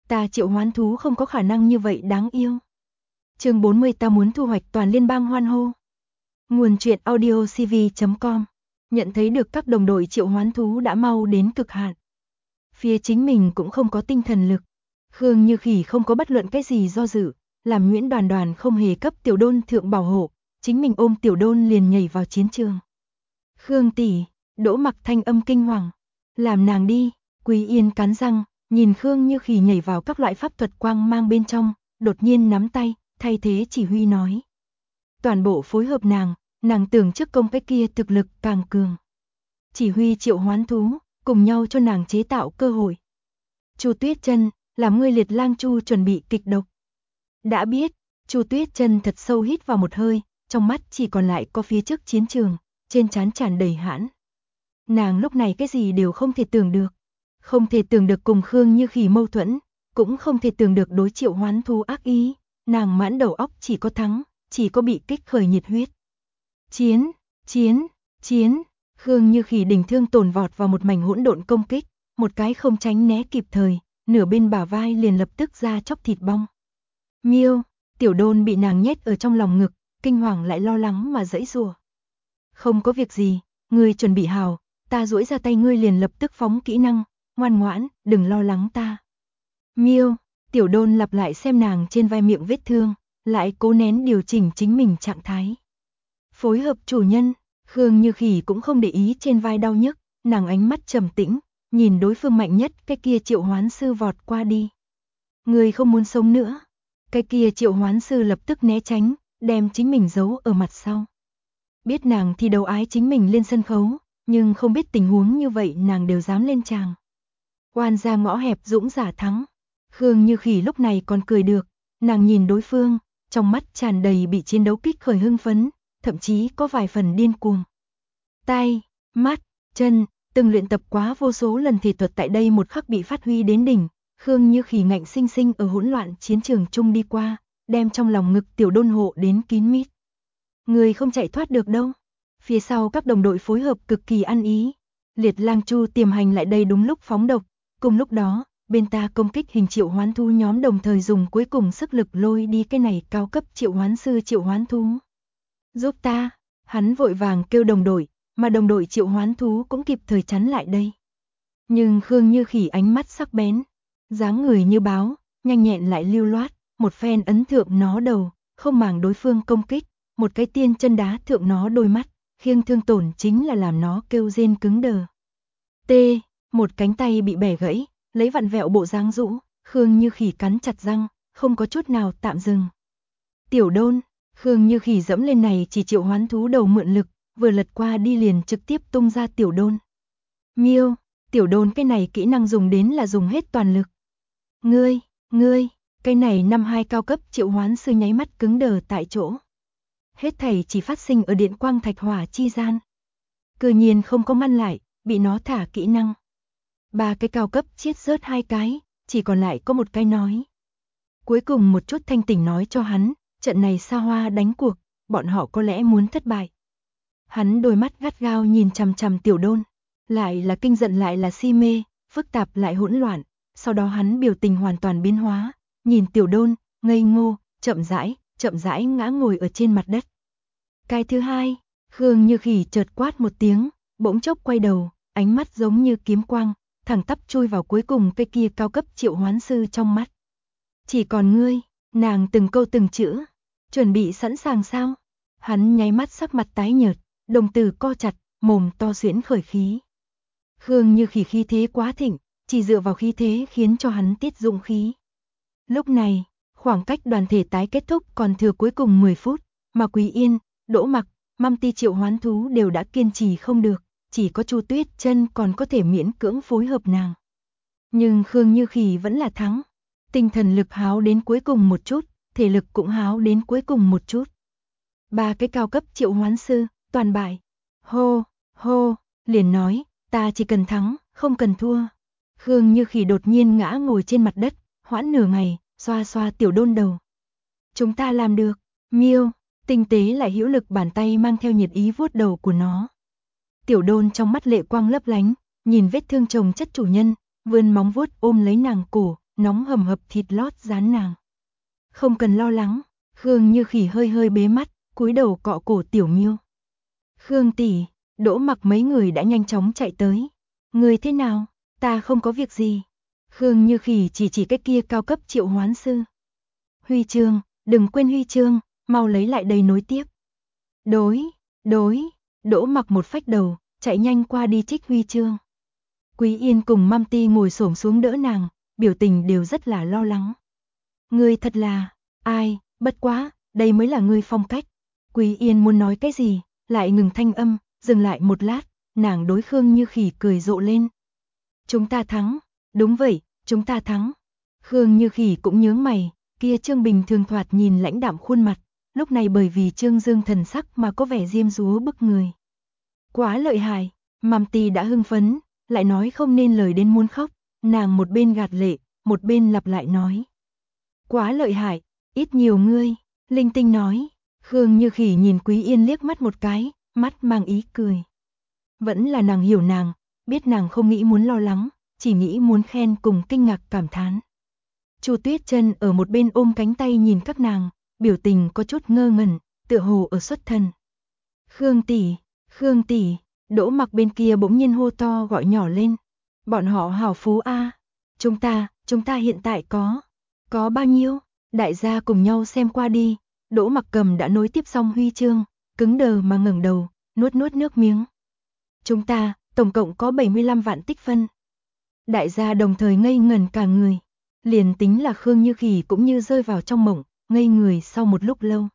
Ta triệu hoán thú không có khả năng như vậy đáng yêu. Chương 40 ta muốn thu hoạch toàn liên bang hoan hô. Nguồn truyện audiocv.com. Nhận thấy được các đồng đội triệu hoán thú đã mau đến cực hạn. Phía chính mình cũng không có tinh thần lực. Khương Như Khỉ không có bất luận cái gì do dự, làm Nguyễn Đoàn Đoàn không hề cấp Tiểu Đôn thượng bảo hộ, chính mình ôm Tiểu Đôn liền nhảy vào chiến trường. Khương tỷ, Đỗ Mặc thanh âm kinh hoàng, làm nàng đi. Quý Yên cắn răng, nhìn Khương Như Khỉ nhảy vào các loại pháp thuật quang mang bên trong, đột nhiên nắm tay, thay thế chỉ huy nói. Toàn bộ phối hợp nàng tưởng trước công cái kia thực lực càng cường. Chỉ huy triệu hoán thú, cùng nhau cho nàng chế tạo cơ hội. Chu Tuyết Chân, làm ngươi Liệt Lang Chu chuẩn bị kịch độc. Đã biết, Chu Tuyết Chân thật sâu hít vào một hơi, trong mắt chỉ còn lại có phía trước chiến trường, trên trán tràn đầy hãn. Nàng lúc này cái gì đều không thể tưởng được. Không thể tưởng được cùng Khương Như Khỉ mâu thuẫn, cũng không thể tưởng được đối triệu hoán thú ác ý, nàng mãn đầu óc chỉ có thắng, chỉ có bị kích khởi nhiệt huyết. Chiến, chiến, chiến, Khương Như Khỉ đỉnh thương tổn vọt vào một mảnh hỗn độn công kích, một cái không tránh né kịp thời, nửa bên bả vai liền lập tức ra chóc thịt bong. Miêu, Tiểu Đôn bị nàng nhét ở trong lòng ngực, kinh hoàng lại lo lắng mà giãy giụa. Không có việc gì, ngươi chuẩn bị hào, ta duỗi ra tay ngươi liền lập tức phóng kỹ năng, ngoan ngoãn, đừng lo lắng ta. Miêu, Tiểu Đôn lặp lại xem nàng trên vai miệng vết thương, lại cố nén điều chỉnh chính mình trạng thái. Phối hợp chủ nhân, Khương Như Khỉ cũng không để ý trên vai đau nhức, nàng ánh mắt trầm tĩnh, nhìn đối phương mạnh nhất cái kia triệu hoán sư vọt qua đi. Người không muốn sống nữa. Cái kia triệu hoán sư lập tức né tránh, đem chính mình giấu ở mặt sau. Biết nàng thi đấu ái chính mình lên sân khấu, nhưng không biết tình huống như vậy nàng đều dám lên tràng. Oan ra ngõ hẹp dũng giả thắng. Khương Như Khỉ lúc này còn cười được, nàng nhìn đối phương, trong mắt tràn đầy bị chiến đấu kích khởi hưng phấn, thậm chí có vài phần điên cuồng. Tay, mắt, chân, từng luyện tập quá vô số lần thể thuật tại đây một khắc bị phát huy đến đỉnh, Khương Như Khỉ ngạnh sinh sinh ở hỗn loạn chiến trường chung đi qua, đem trong lòng ngực Tiểu Đôn hộ đến kín mít. Người không chạy thoát được đâu. Phía sau các đồng đội phối hợp cực kỳ ăn ý. Liệt Lang Chu tiềm hành lại đây đúng lúc phóng độc, cùng lúc đó, bên ta công kích hình triệu hoán thú nhóm đồng thời dùng cuối cùng sức lực lôi đi cái này cao cấp triệu hoán sư triệu hoán thú. Giúp ta, hắn vội vàng kêu đồng đội, mà đồng đội triệu hoán thú cũng kịp thời chắn lại đây. Nhưng Khương Như Khỉ ánh mắt sắc bén, dáng người như báo, nhanh nhẹn lại lưu loát, một phen ấn thượng nó đầu, không màng đối phương công kích, một cái tiên chân đá thượng nó đôi mắt, khiêng thương tổn chính là làm nó kêu rên cứng đờ. Một cánh tay bị bẻ gãy, lấy vặn vẹo bộ dáng rũ, Khương Như Khỉ cắn chặt răng, không có chút nào tạm dừng. Tiểu Đôn, Khương Như Khỉ dẫm lên này chỉ triệu hoán thú đầu mượn lực, vừa lật qua đi liền trực tiếp tung ra Tiểu Đôn. Miêu, Tiểu Đôn cái này kỹ năng dùng đến là dùng hết toàn lực. Ngươi, cái này năm 2 cao cấp triệu hoán sư nháy mắt cứng đờ tại chỗ. Hết thảy chỉ phát sinh ở điện quang thạch hỏa chi gian. Cư nhiên không có ngăn lại, bị nó thả kỹ năng. 3 cái cao cấp chết rớt 2 cái, chỉ còn lại có một cái nói. Cuối cùng một chút thanh tỉnh nói cho hắn, trận này xa hoa đánh cuộc, bọn họ có lẽ muốn thất bại. Hắn đôi mắt gắt gao nhìn chằm chằm Tiểu Đôn, lại là kinh giận lại là si mê, phức tạp lại hỗn loạn, sau đó hắn biểu tình hoàn toàn biến hóa, nhìn Tiểu Đôn, ngây ngô, chậm rãi ngã ngồi ở trên mặt đất. Cái thứ hai, Khương Như Khỉ chợt quát một tiếng, bỗng chốc quay đầu, ánh mắt giống như kiếm quang, thẳng tắp chui vào cuối cùng cái kia cao cấp triệu hoán sư trong mắt. Chỉ còn ngươi, nàng từng câu từng chữ, chuẩn bị sẵn sàng sao? Hắn nháy mắt sắc mặt tái nhợt, đồng tử co chặt, mồm to xuyễn khởi khí. Khương Như Khỉ khí thế quá thịnh, chỉ dựa vào khí thế khiến cho hắn tiết dụng khí. Lúc này, khoảng cách đoàn thể tái kết thúc còn thừa cuối cùng 10 phút, mà Quý Yên, Đỗ Mặc, Măm Ti triệu hoán thú đều đã kiên trì không được, chỉ có Chu Tuyết Chân còn có thể miễn cưỡng phối hợp nàng. Nhưng Khương Như Khỉ vẫn là thắng, tinh thần lực háo đến cuối cùng một chút, thể lực cũng háo đến cuối cùng một chút. 3 cái cao cấp triệu hoán sư, toàn bại. Hô, liền nói, ta chỉ cần thắng, không cần thua. Khương Như Khỉ đột nhiên ngã ngồi trên mặt đất, hoãn nửa ngày, xoa xoa Tiểu Đôn đầu. Chúng ta làm được, Miêu, tinh tế lại hữu lực bàn tay mang theo nhiệt ý vuốt đầu của nó. Tiểu Đôn trong mắt lệ quang lấp lánh, nhìn vết thương chồng chất chủ nhân, vươn móng vuốt ôm lấy nàng cổ, nóng hầm hập thịt lót rán nàng. Không cần lo lắng, Khương Như Khỉ hơi hơi bế mắt, cúi đầu cọ cổ Tiểu Miêu. Khương tỷ, Đỗ Mặc mấy người đã nhanh chóng chạy tới. Người thế nào? Ta không có việc gì. Khương Như Khỉ chỉ cái kia cao cấp triệu hoán sư. Huy chương, đừng quên huy chương, mau lấy lại đây nối tiếp. Đối, Đỗ Mặc một phách đầu, chạy nhanh qua đi trích huy chương. Quý Yên cùng Mam Ti ngồi xổm xuống đỡ nàng, biểu tình đều rất là lo lắng. Ngươi thật là, ai, bất quá, đây mới là ngươi phong cách. Quý Yên muốn nói cái gì, lại ngừng thanh âm, dừng lại một lát, nàng đối Khương Như Khỉ cười rộ lên. Chúng ta thắng, đúng vậy, chúng ta thắng. Khương Như Khỉ cũng nhướng mày, kia Trương Bình thường thoạt nhìn lãnh đạm khuôn mặt, lúc này bởi vì Trương Dương thần sắc mà có vẻ diêm dúa bức người. Quá lợi hại, Mam Ti đã hưng phấn, lại nói không nên lời đến muốn khóc, nàng một bên gạt lệ, một bên lặp lại nói. Quá lợi hại, ít nhiều ngươi, linh tinh nói. Khương Như Khỉ nhìn Quý Yên liếc mắt một cái, mắt mang ý cười. Vẫn là nàng hiểu nàng, biết nàng không nghĩ muốn lo lắng, chỉ nghĩ muốn khen cùng kinh ngạc cảm thán. Chu Tuyết Chân ở một bên ôm cánh tay nhìn các nàng, biểu tình có chút ngơ ngẩn, tựa hồ ở xuất thần. Khương tỷ, Đỗ Mặc bên kia bỗng nhiên hô to gọi nhỏ lên. Bọn họ hào phú a, chúng ta hiện tại có bao nhiêu? Đại gia cùng nhau xem qua đi. Đỗ Mặc Cầm đã nối tiếp xong huy chương, cứng đờ mà ngẩng đầu, nuốt nước miếng. Chúng ta, tổng cộng có 75 vạn tích phân. Đại gia đồng thời ngây ngẩn cả người. Liền tính là Khương Như Khỉ cũng như rơi vào trong mộng, ngây người sau một lúc lâu.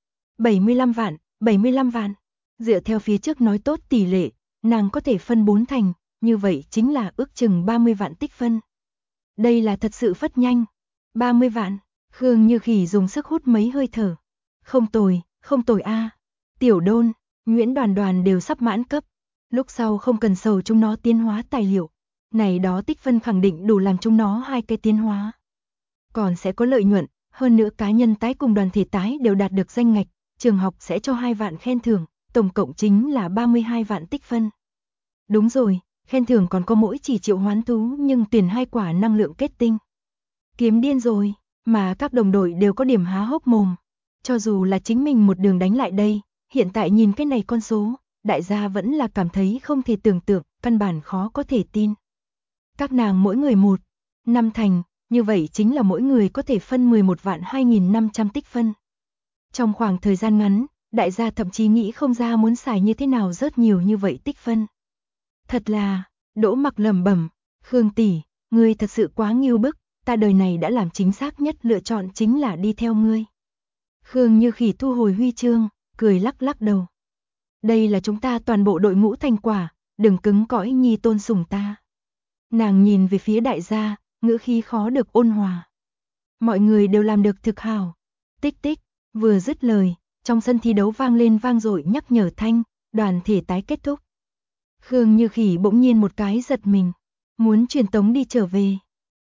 75 vạn. Dựa theo phía trước nói tốt tỷ lệ, nàng có thể phân 4 thành, như vậy chính là ước chừng 30 vạn tích phân. Đây là thật sự phất nhanh. 30 vạn, Khương Như Khỉ dùng sức hút mấy hơi thở. Không tồi a. Tiểu Đôn, Nguyễn Đoàn Đoàn đều sắp mãn cấp. Lúc sau không cần sầu chúng nó tiến hóa tài liệu. Này đó tích phân khẳng định đủ làm chúng nó 2 cái tiến hóa. Còn sẽ có lợi nhuận, hơn nữa cá nhân tái cùng đoàn thể tái đều đạt được danh ngạch, trường học sẽ cho 2 vạn khen thưởng, tổng cộng chính là 32 vạn tích phân. Đúng rồi, khen thưởng còn có mỗi chỉ triệu hoán thú nhưng tuyển 2 quả năng lượng kết tinh. Kiếm điên rồi, mà các đồng đội đều có điểm há hốc mồm. Cho dù là chính mình một đường đánh lại đây, hiện tại nhìn cái này con số, đại gia vẫn là cảm thấy không thể tưởng tượng, căn bản khó có thể tin. Các nàng mỗi người 5 thành, như vậy chính là mỗi người có thể phân 11 vạn 2.500 tích phân. Trong khoảng thời gian ngắn, đại gia thậm chí nghĩ không ra muốn xài như thế nào rớt nhiều như vậy tích phân. Thật là, Đỗ Mặc lẩm bẩm, Khương tỷ, ngươi thật sự quá nghiêu bức, ta đời này đã làm chính xác nhất lựa chọn chính là đi theo ngươi. Khương Như Khỉ thu hồi huy chương, cười lắc đầu. Đây là chúng ta toàn bộ đội ngũ thành quả, đừng cứng cõi nhi tôn sủng ta. Nàng nhìn về phía đại gia, ngữ khí khó được ôn hòa. Mọi người đều làm được thực hảo. Tích tích, vừa dứt lời, trong sân thi đấu vang lên vang dội nhắc nhở thanh, đoàn thể tái kết thúc. Khương Như Khỉ bỗng nhiên một cái giật mình, muốn truyền tống đi trở về.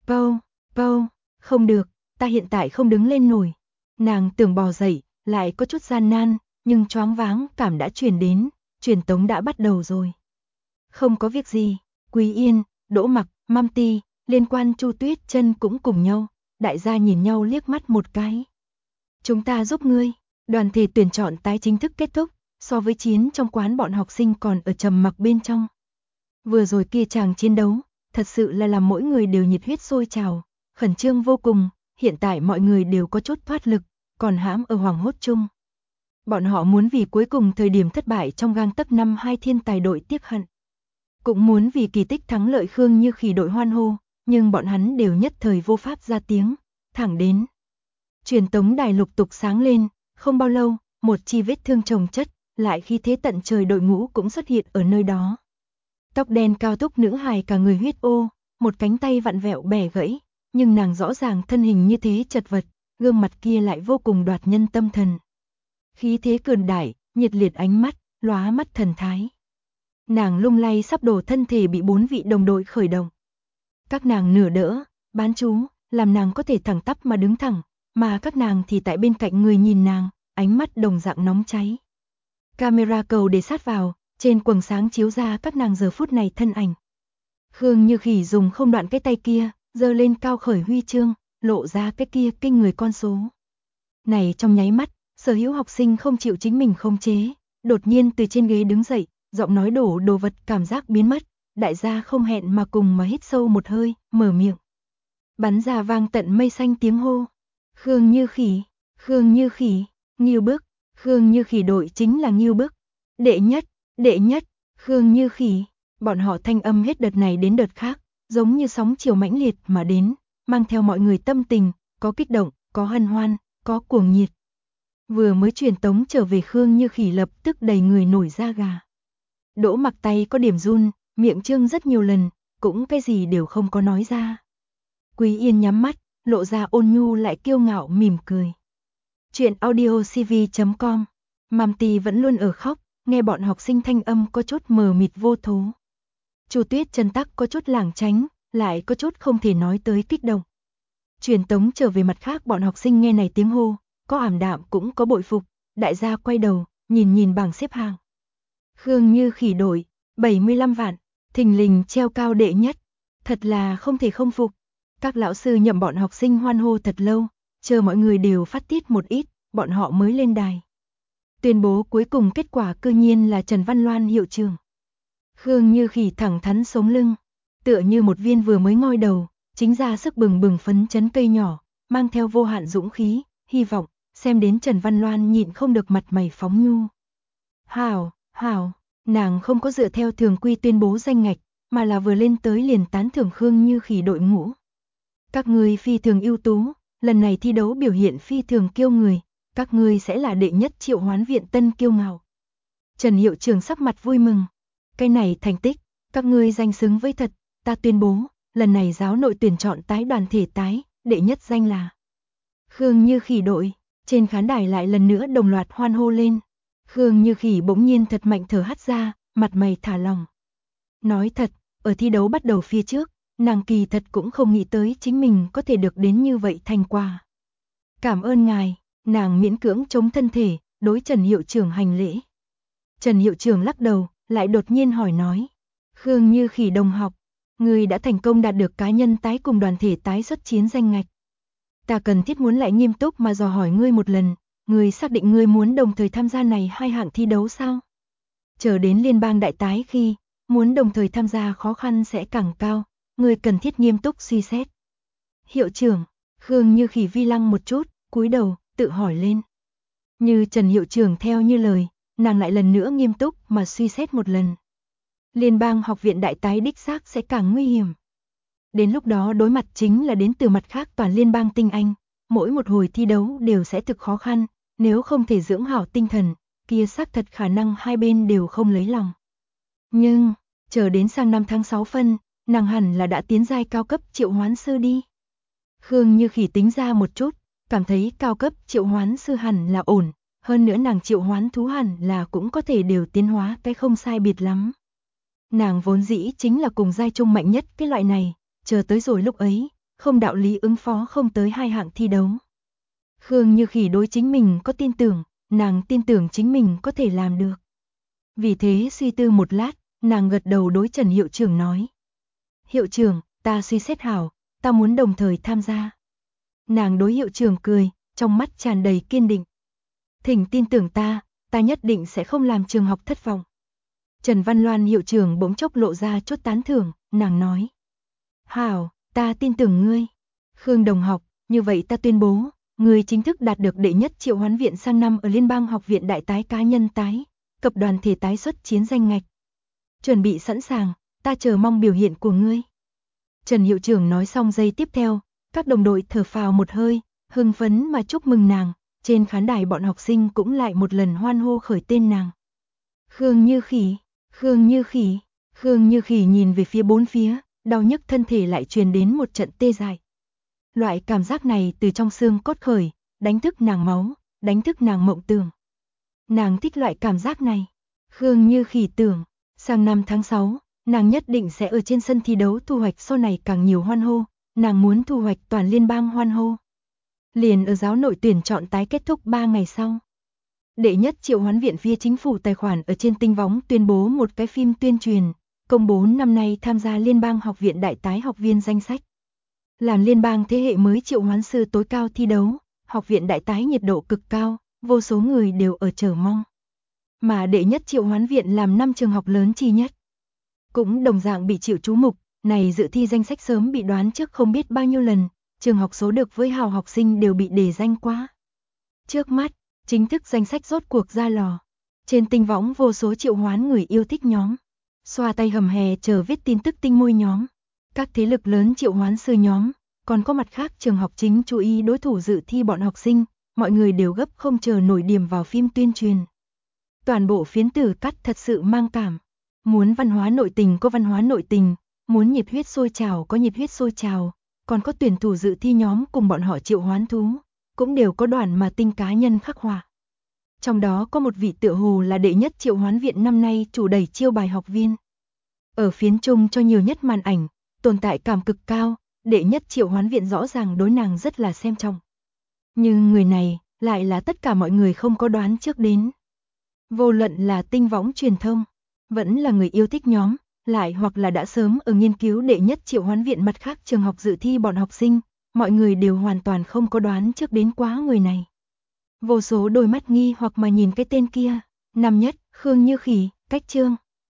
Pâu, không được, ta hiện tại không đứng lên nổi. Nàng tưởng bò dậy, lại có chút gian nan, nhưng choáng váng cảm đã truyền đến, truyền tống đã bắt đầu rồi. Không có việc gì, Quý Yên, Đỗ Mặc, Mam Ti, liên quan Chu Tuyết Chân cũng cùng nhau, đại gia nhìn nhau liếc mắt một cái. Chúng ta giúp ngươi, đoàn thể tuyển chọn tái chính thức kết thúc, so với chiến trong quán bọn học sinh còn ở trầm mặc bên trong. Vừa rồi kia chàng chiến đấu, thật sự là làm mỗi người đều nhiệt huyết sôi trào, khẩn trương vô cùng, hiện tại mọi người đều có chút thoát lực, còn hãm ở hoảng hốt chung. Bọn họ muốn vì cuối cùng thời điểm thất bại trong gang tấc năm 2 thiên tài đội tiếc hận. Cũng muốn vì kỳ tích thắng lợi Khương Như Khỉ đội hoan hô, nhưng bọn hắn đều nhất thời vô pháp ra tiếng, thẳng đến. Truyền tống đài lục tục sáng lên, không bao lâu, một chi vết thương chồng chất, lại khi thế tận trời đội ngũ cũng xuất hiện ở nơi đó. Tóc đen cao túc nữ hài cả người huyết ô, một cánh tay vặn vẹo bẻ gãy, nhưng nàng rõ ràng thân hình như thế chật vật, gương mặt kia lại vô cùng đoạt nhân tâm thần. Khí thế cường đại, nhiệt liệt ánh mắt, lóa mắt thần thái. Nàng lung lay sắp đổ thân thể bị 4 vị đồng đội khởi động. Các nàng nửa đỡ, bán chú, làm nàng có thể thẳng tắp mà đứng thẳng, mà các nàng thì tại bên cạnh người nhìn nàng, ánh mắt đồng dạng nóng cháy. Camera cầu để sát vào, trên quầng sáng chiếu ra các nàng giờ phút này thân ảnh. Khương Như Khỉ dùng không đoạn cái tay kia, giơ lên cao khởi huy chương, lộ ra cái kia kinh người con số. Này trong nháy mắt, sở hữu học sinh không chịu chính mình khống chế, đột nhiên từ trên ghế đứng dậy, giọng nói đổ đồ vật cảm giác biến mất, đại gia không hẹn mà cùng mà hít sâu một hơi, mở miệng. Bắn ra vang tận mây xanh tiếng hô. Khương Như Khỉ, Khương Như Khỉ, Ngưu Bức, Khương Như Khỉ đội chính là Ngưu Bức. Đệ nhất, Khương Như Khỉ, bọn họ thanh âm hết đợt này đến đợt khác, giống như sóng chiều mãnh liệt mà đến, mang theo mọi người tâm tình, có kích động, có hân hoan, có cuồng nhiệt. Vừa mới truyền tống trở về Khương Như Khỉ lập tức đầy người nổi da gà. Đỗ Mặc tay có điểm run, miệng trương rất nhiều lần, cũng cái gì đều không có nói ra. Quý Yên nhắm mắt, lộ ra ôn nhu lại kiêu ngạo mỉm cười. Chuyện audiocv.com. Màm Tì vẫn luôn ở khóc, nghe bọn học sinh thanh âm có chút mờ mịt vô thố. Chu Tuyết chân tắc có chút lảng tránh, lại có chút không thể nói tới kích động. Truyền tống trở về mặt khác bọn học sinh nghe này tiếng hô, có ảm đạm cũng có bội phục, đại gia quay đầu, nhìn bảng xếp hạng. Khương Như Khỉ đội, 75 vạn, thình lình treo cao đệ nhất, thật là không thể không phục. Các lão sư nhậm bọn học sinh hoan hô thật lâu, chờ mọi người đều phát tiết một ít, bọn họ mới lên đài. Tuyên bố cuối cùng kết quả cư nhiên là Trần Văn Loan hiệu trưởng. Khương Như Khỉ thẳng thắn sống lưng, tựa như một viên vừa mới ngoi đầu, chính ra sức bừng bừng phấn chấn cây nhỏ, mang theo vô hạn dũng khí, hy vọng, xem đến Trần Văn Loan nhịn không được mặt mày phóng nhu. Hảo, nàng không có dựa theo thường quy tuyên bố danh ngạch, mà là vừa lên tới liền tán thưởng Khương Như Khỉ đội ngũ. Các ngươi phi thường ưu tú, lần này thi đấu biểu hiện phi thường kiêu người, các ngươi sẽ là đệ nhất Triệu Hoán viện tân kiêu ngạo. Trần hiệu trưởng sắc mặt vui mừng. Cái này thành tích, các ngươi danh xứng với thật, ta tuyên bố, lần này giáo nội tuyển chọn tái đoàn thể tái, đệ nhất danh là Khương Như Khỉ đội. Trên khán đài lại lần nữa đồng loạt hoan hô lên. Khương Như Khỉ bỗng nhiên thật mạnh thở hắt ra, mặt mày thả lỏng. Nói thật, ở thi đấu bắt đầu phía trước, nàng kỳ thật cũng không nghĩ tới chính mình có thể được đến như vậy thành quả. Cảm ơn ngài, nàng miễn cưỡng chống thân thể, đối Trần hiệu trưởng hành lễ. Trần hiệu trưởng lắc đầu, lại đột nhiên hỏi nói. Khương Như Khỉ đồng học, ngươi đã thành công đạt được cá nhân tái cùng đoàn thể tái xuất chiến danh ngạch. Ta cần thiết muốn lại nghiêm túc mà dò hỏi ngươi một lần, ngươi xác định ngươi muốn đồng thời tham gia này hai hạng thi đấu sao? Chờ đến liên bang đại tái khi, muốn đồng thời tham gia khó khăn sẽ càng cao, ngươi cần thiết nghiêm túc suy xét. Hiệu trưởng, Khương Như Khỉ vi lăng một chút, cúi đầu, tự hỏi lên. Như Trần hiệu trưởng theo như lời, nàng lại lần nữa nghiêm túc mà suy xét một lần. Liên bang học viện đại tái đích xác sẽ càng nguy hiểm. Đến lúc đó đối mặt chính là đến từ mặt khác toàn liên bang tinh anh, mỗi một hồi thi đấu đều sẽ thực khó khăn, nếu không thể dưỡng hảo tinh thần, kia xác thật khả năng hai bên đều không lấy lòng. Nhưng, chờ đến sang năm tháng 6 phân, nàng hẳn là đã tiến giai cao cấp triệu hoán sư đi. Khương Như Khỉ tính ra một chút, cảm thấy cao cấp triệu hoán sư hẳn là ổn, hơn nữa nàng triệu hoán thú hẳn là cũng có thể đều tiến hóa cái không sai biệt lắm. Nàng vốn dĩ chính là cùng giai trung mạnh nhất cái loại này, chờ tới rồi lúc ấy, không đạo lý ứng phó không tới hai hạng thi đấu. Khương Như Khỉ đối chính mình có tin tưởng, nàng tin tưởng chính mình có thể làm được. Vì thế suy tư một lát, nàng gật đầu đối Trần hiệu trưởng nói. Hiệu trưởng, ta suy xét hảo, ta muốn đồng thời tham gia. Nàng đối hiệu trưởng cười, trong mắt tràn đầy kiên định. Thỉnh tin tưởng ta nhất định sẽ không làm trường học thất vọng. Trần Văn Loan hiệu trưởng bỗng chốc lộ ra chút tán thưởng, nàng nói. Hảo, ta tin tưởng ngươi. Khương đồng học, như vậy ta tuyên bố, ngươi chính thức đạt được đệ nhất Triệu Hoán viện sang năm ở Liên bang học viện đại tái cá nhân tái, cập đoàn thể tái xuất chiến danh ngạch. Chuẩn bị sẵn sàng, ta chờ mong biểu hiện của ngươi. Trần hiệu trưởng nói xong giây tiếp theo, các đồng đội thở phào một hơi, hưng phấn mà chúc mừng nàng, trên khán đài bọn học sinh cũng lại một lần hoan hô khởi tên nàng. Khương Như Khỉ, Khương Như Khỉ, Khương Như Khỉ nhìn về phía bốn phía, đau nhức thân thể lại truyền đến một trận tê dại. Loại cảm giác này từ trong xương cốt khởi, đánh thức nàng máu, đánh thức nàng mộng tưởng. Nàng thích loại cảm giác này. Khương Như Khỉ tưởng, sang năm tháng 6, nàng nhất định sẽ ở trên sân thi đấu thu hoạch sau này càng nhiều hoan hô, nàng muốn thu hoạch toàn liên bang hoan hô. Liền ở giáo nội tuyển chọn tái kết thúc 3 ngày sau. Đệ nhất Triệu Hoán viện phía chính phủ tài khoản ở trên tinh võng tuyên bố một cái phim tuyên truyền, công bố năm nay tham gia liên bang học viện đại tái học viên danh sách. Làn liên bang thế hệ mới triệu hoán sư tối cao thi đấu, học viện đại tái nhiệt độ cực cao, vô số người đều ở chờ mong. Mà đệ nhất triệu hoán viện làm 5 trường học lớn chi nhất, cũng đồng dạng bị chịu chú mục, này dự thi danh sách sớm bị đoán trước không biết bao nhiêu lần, trường học số được với hào học sinh đều bị đề danh quá. Trước mắt, chính thức danh sách rốt cuộc ra lò. Trên tinh võng vô số triệu hoán người yêu thích nhóm, xoa tay hầm hè chờ viết tin tức tinh môi nhóm, các thế lực lớn triệu hoán sư nhóm, còn có mặt khác trường học chính chú ý đối thủ dự thi bọn học sinh, mọi người đều gấp không chờ nổi điểm vào phim tuyên truyền. Toàn bộ phiến tử cắt thật sự mang cảm. Muốn văn hóa nội tình có văn hóa nội tình, muốn nhiệt huyết sôi trào có nhiệt huyết sôi trào, còn có tuyển thủ dự thi nhóm cùng bọn họ triệu hoán thú, cũng đều có đoàn mà tinh cá nhân khắc họa. Trong đó có một vị tựa hồ là đệ nhất triệu hoán viện năm nay chủ đẩy chiêu bài học viên. Ở phiến trung cho nhiều nhất màn ảnh, tồn tại cảm cực cao, đệ nhất triệu hoán viện rõ ràng đối nàng rất là xem trọng. Nhưng người này, lại là tất cả mọi người không có đoán trước đến. Vô luận là tinh võng truyền thông, vẫn là người yêu thích nhóm, lại hoặc là đã sớm ở nghiên cứu đệ nhất triệu hoán viện mặt khác trường học dự thi bọn học sinh, mọi người đều hoàn toàn không có đoán trước đến quá người này. Vô số đôi mắt nghi hoặc mà nhìn cái tên kia, năm nhất, Khương Như Khỉ, cách chương.